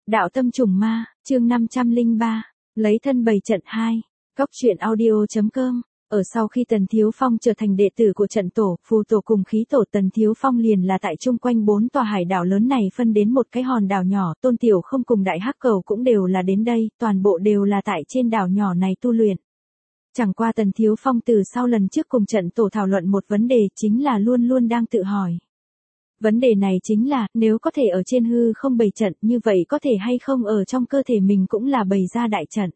Đạo tâm trùng ma, chương 503, lấy thân bày trận 2, Cóc truyện audio.com. Ở sau khi Tần Thiếu Phong trở thành đệ tử của trận tổ, phù tổ cùng khí tổ, Tần Thiếu Phong liền là tại chung quanh 4 tòa hải đảo lớn này phân đến một cái hòn đảo nhỏ, Tôn Tiểu Không cùng Đại Hắc Cầu cũng đều là đến đây, toàn bộ đều là tại trên đảo nhỏ này tu luyện. Chẳng qua Tần Thiếu Phong từ sau lần trước cùng trận tổ thảo luận một vấn đề, chính là luôn luôn đang tự hỏi. Vấn đề này chính là, nếu có thể ở trên hư không bày trận, như vậy có thể hay không ở trong cơ thể mình cũng là bày ra đại trận.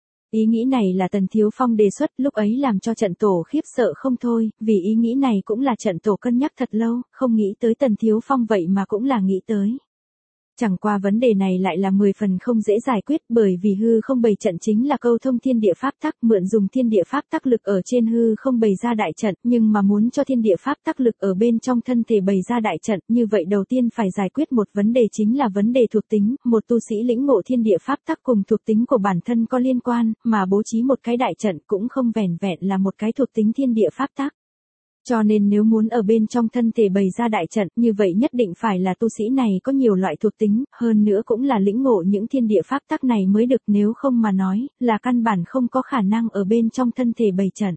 Ý nghĩ này là Tần Thiếu Phong đề xuất, lúc ấy làm cho trận tổ khiếp sợ không thôi, vì ý nghĩ này cũng là trận tổ cân nhắc thật lâu, không nghĩ tới Tần Thiếu Phong vậy mà cũng là nghĩ tới. Chẳng qua vấn đề này lại là 10 phần không dễ giải quyết, bởi vì hư không bày trận chính là câu thông thiên địa pháp tắc, mượn dùng thiên địa pháp tắc lực ở trên hư không bày ra đại trận, nhưng mà muốn cho thiên địa pháp tắc lực ở bên trong thân thể bày ra đại trận, như vậy đầu tiên phải giải quyết một vấn đề chính là vấn đề thuộc tính, một tu sĩ lĩnh ngộ thiên địa pháp tắc cùng thuộc tính của bản thân có liên quan, mà bố trí một cái đại trận cũng không vẻn vẹn là một cái thuộc tính thiên địa pháp tắc. Cho nên nếu muốn ở bên trong thân thể bày ra đại trận, như vậy nhất định phải là tu sĩ này có nhiều loại thuộc tính, hơn nữa cũng là lĩnh ngộ những thiên địa pháp tắc này mới được, nếu không mà nói, là căn bản không có khả năng ở bên trong thân thể bày trận.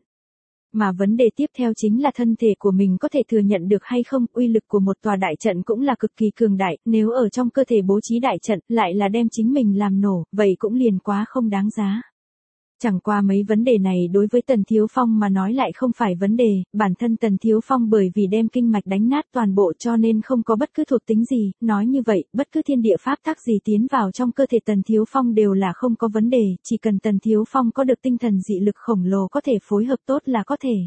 Mà vấn đề tiếp theo chính là thân thể của mình có thể thừa nhận được hay không, uy lực của một tòa đại trận cũng là cực kỳ cường đại, nếu ở trong cơ thể bố trí đại trận, lại là đem chính mình làm nổ, vậy cũng liền quá không đáng giá. Chẳng qua mấy vấn đề này đối với Tần Thiếu Phong mà nói lại không phải vấn đề, bản thân Tần Thiếu Phong bởi vì đem kinh mạch đánh nát toàn bộ cho nên không có bất cứ thuộc tính gì, nói như vậy, bất cứ thiên địa pháp tắc gì tiến vào trong cơ thể Tần Thiếu Phong đều là không có vấn đề, chỉ cần Tần Thiếu Phong có được tinh thần dị lực khổng lồ có thể phối hợp tốt là có thể.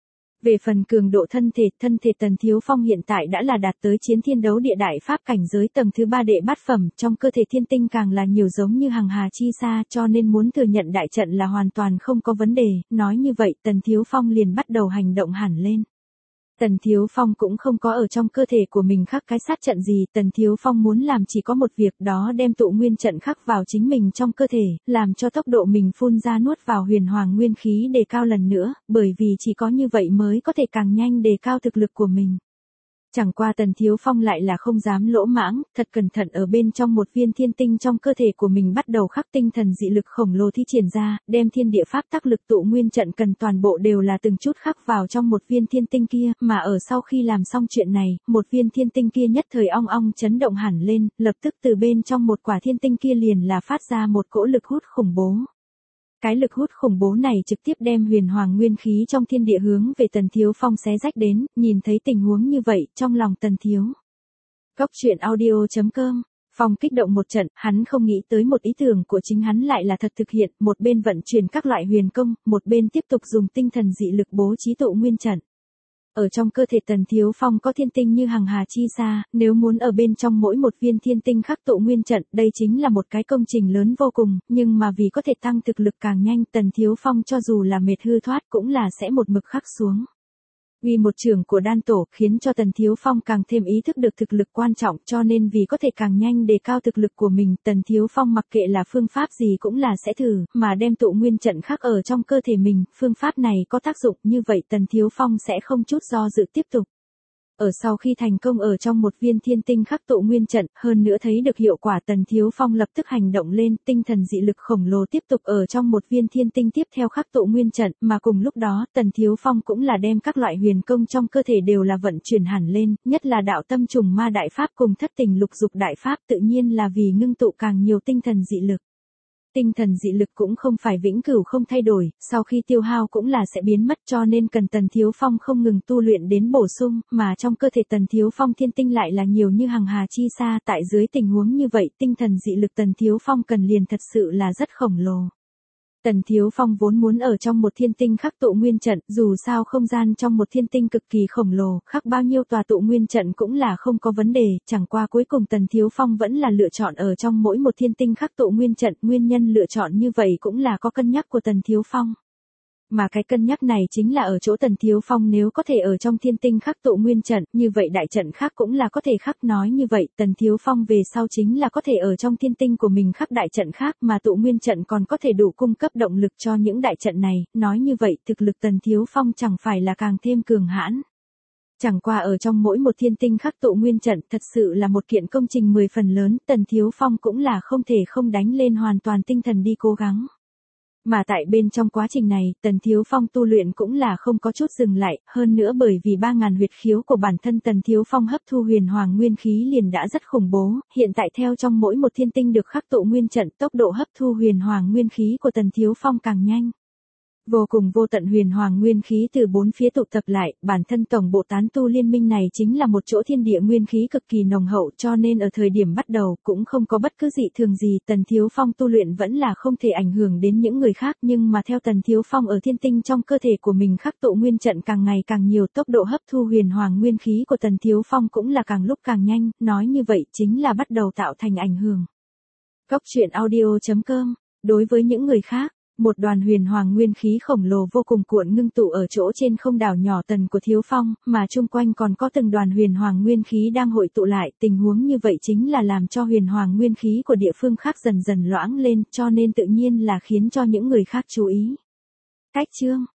Về phần cường độ thân thể Tần Thiếu Phong hiện tại đã là đạt tới chiến thiên đấu địa đại pháp cảnh giới tầng thứ 3 đệ bát phẩm, trong cơ thể thiên tinh càng là nhiều giống như hằng hà chi sa, cho nên muốn thừa nhận đại trận là hoàn toàn không có vấn đề, nói như vậy Tần Thiếu Phong liền bắt đầu hành động hẳn lên. Tần Thiếu Phong cũng không có ở trong cơ thể của mình khắc cái sát trận gì, Tần Thiếu Phong muốn làm chỉ có một việc, đó đem tụ nguyên trận khắc vào chính mình trong cơ thể, làm cho tốc độ mình phun ra nuốt vào huyền hoàng nguyên khí đề cao lần nữa, bởi vì chỉ có như vậy mới có thể càng nhanh đề cao thực lực của mình. Chẳng qua Tần Thiếu Phong lại là không dám lỗ mãng, thật cẩn thận ở bên trong một viên thiên tinh trong cơ thể của mình bắt đầu khắc tinh thần dị lực khổng lồ thi triển ra, đem thiên địa pháp tắc lực tụ nguyên trận cần toàn bộ đều là từng chút khắc vào trong một viên thiên tinh kia, mà ở sau khi làm xong chuyện này, một viên thiên tinh kia nhất thời ong ong chấn động hẳn lên, lập tức từ bên trong một quả thiên tinh kia liền là phát ra một cỗ lực hút khủng bố. Cái lực hút khủng bố này trực tiếp đem huyền hoàng nguyên khí trong thiên địa hướng về Tần Thiếu Phong xé rách đến, nhìn thấy tình huống như vậy, trong lòng Tần Thiếu. Cóc truyện audio.com, Phong kích động một trận, hắn không nghĩ tới một ý tưởng của chính hắn lại là thật thực hiện, một bên vận chuyển các loại huyền công, một bên tiếp tục dùng tinh thần dị lực bố trí tụ nguyên trận. Ở trong cơ thể Tần Thiếu Phong có thiên tinh như hằng hà chi sa, nếu muốn ở bên trong mỗi một viên thiên tinh khắc tụ nguyên trận, đây chính là một cái công trình lớn vô cùng, nhưng mà vì có thể tăng thực lực càng nhanh, Tần Thiếu Phong cho dù là mệt hư thoát cũng là sẽ một mực khắc xuống. Vì một trưởng của đan tổ khiến cho Tần Thiếu Phong càng thêm ý thức được thực lực quan trọng, cho nên vì có thể càng nhanh đề cao thực lực của mình, Tần Thiếu Phong mặc kệ là phương pháp gì cũng là sẽ thử, mà đem tụ nguyên trận khắc ở trong cơ thể mình, phương pháp này có tác dụng như vậy Tần Thiếu Phong sẽ không chút do dự tiếp tục. Ở sau khi thành công ở trong một viên thiên tinh khắc tụ nguyên trận, hơn nữa thấy được hiệu quả Tần Thiếu Phong lập tức hành động lên, tinh thần dị lực khổng lồ tiếp tục ở trong một viên thiên tinh tiếp theo khắc tụ nguyên trận, mà cùng lúc đó, Tần Thiếu Phong cũng là đem các loại huyền công trong cơ thể đều là vận chuyển hẳn lên, nhất là đạo tâm trùng ma đại pháp cùng thất tình lục dục đại pháp tự nhiên là vì ngưng tụ càng nhiều tinh thần dị lực. Tinh thần dị lực cũng không phải vĩnh cửu không thay đổi, sau khi tiêu hao cũng là sẽ biến mất, cho nên cần Tần Thiếu Phong không ngừng tu luyện đến bổ sung, mà trong cơ thể Tần Thiếu Phong thiên tinh lại là nhiều như hằng hà chi sa, tại dưới tình huống như vậy, tinh thần dị lực Tần Thiếu Phong cần liền thật sự là rất khổng lồ. Tần Thiếu Phong vốn muốn ở trong một thiên tinh khắc tụ nguyên trận, dù sao không gian trong một thiên tinh cực kỳ khổng lồ, khắc bao nhiêu tòa tụ nguyên trận cũng là không có vấn đề, chẳng qua cuối cùng Tần Thiếu Phong vẫn là lựa chọn ở trong mỗi một thiên tinh khắc tụ nguyên trận, nguyên nhân lựa chọn như vậy cũng là có cân nhắc của Tần Thiếu Phong. Mà cái cân nhắc này chính là ở chỗ Tần Thiếu Phong nếu có thể ở trong thiên tinh khắc tụ nguyên trận, như vậy đại trận khác cũng là có thể khắc, nói như vậy, Tần Thiếu Phong về sau chính là có thể ở trong thiên tinh của mình khắc đại trận khác, mà tụ nguyên trận còn có thể đủ cung cấp động lực cho những đại trận này, nói như vậy, thực lực Tần Thiếu Phong chẳng phải là càng thêm cường hãn. Chẳng qua ở trong mỗi một thiên tinh khắc tụ nguyên trận thật sự là một kiện công trình 10 phần lớn, Tần Thiếu Phong cũng là không thể không đánh lên hoàn toàn tinh thần đi cố gắng. Mà tại bên trong quá trình này, Tần Thiếu Phong tu luyện cũng là không có chút dừng lại, hơn nữa bởi vì 3.000 huyệt khiếu của bản thân Tần Thiếu Phong hấp thu huyền hoàng nguyên khí liền đã rất khủng bố, hiện tại theo trong mỗi một thiên tinh được khắc tụ nguyên trận, tốc độ hấp thu huyền hoàng nguyên khí của Tần Thiếu Phong càng nhanh. Vô cùng vô tận huyền hoàng nguyên khí từ bốn phía tụ tập lại, bản thân tổng bộ tán tu liên minh này chính là một chỗ thiên địa nguyên khí cực kỳ nồng hậu, cho nên ở thời điểm bắt đầu cũng không có bất cứ dị thường gì, Tần Thiếu Phong tu luyện vẫn là không thể ảnh hưởng đến những người khác, nhưng mà theo Tần Thiếu Phong ở thiên tinh trong cơ thể của mình khắc tụ nguyên trận càng ngày càng nhiều, tốc độ hấp thu huyền hoàng nguyên khí của Tần Thiếu Phong cũng là càng lúc càng nhanh, nói như vậy chính là bắt đầu tạo thành ảnh hưởng. Cốc truyện audio.com. Đối với những người khác, một đoàn huyền hoàng nguyên khí khổng lồ vô cùng cuộn ngưng tụ ở chỗ trên không đảo nhỏ tần của Thiếu Phong, mà chung quanh còn có từng đoàn huyền hoàng nguyên khí đang hội tụ lại, tình huống như vậy chính là làm cho huyền hoàng nguyên khí của địa phương khác dần dần loãng lên, cho nên tự nhiên là khiến cho những người khác chú ý. Cách chương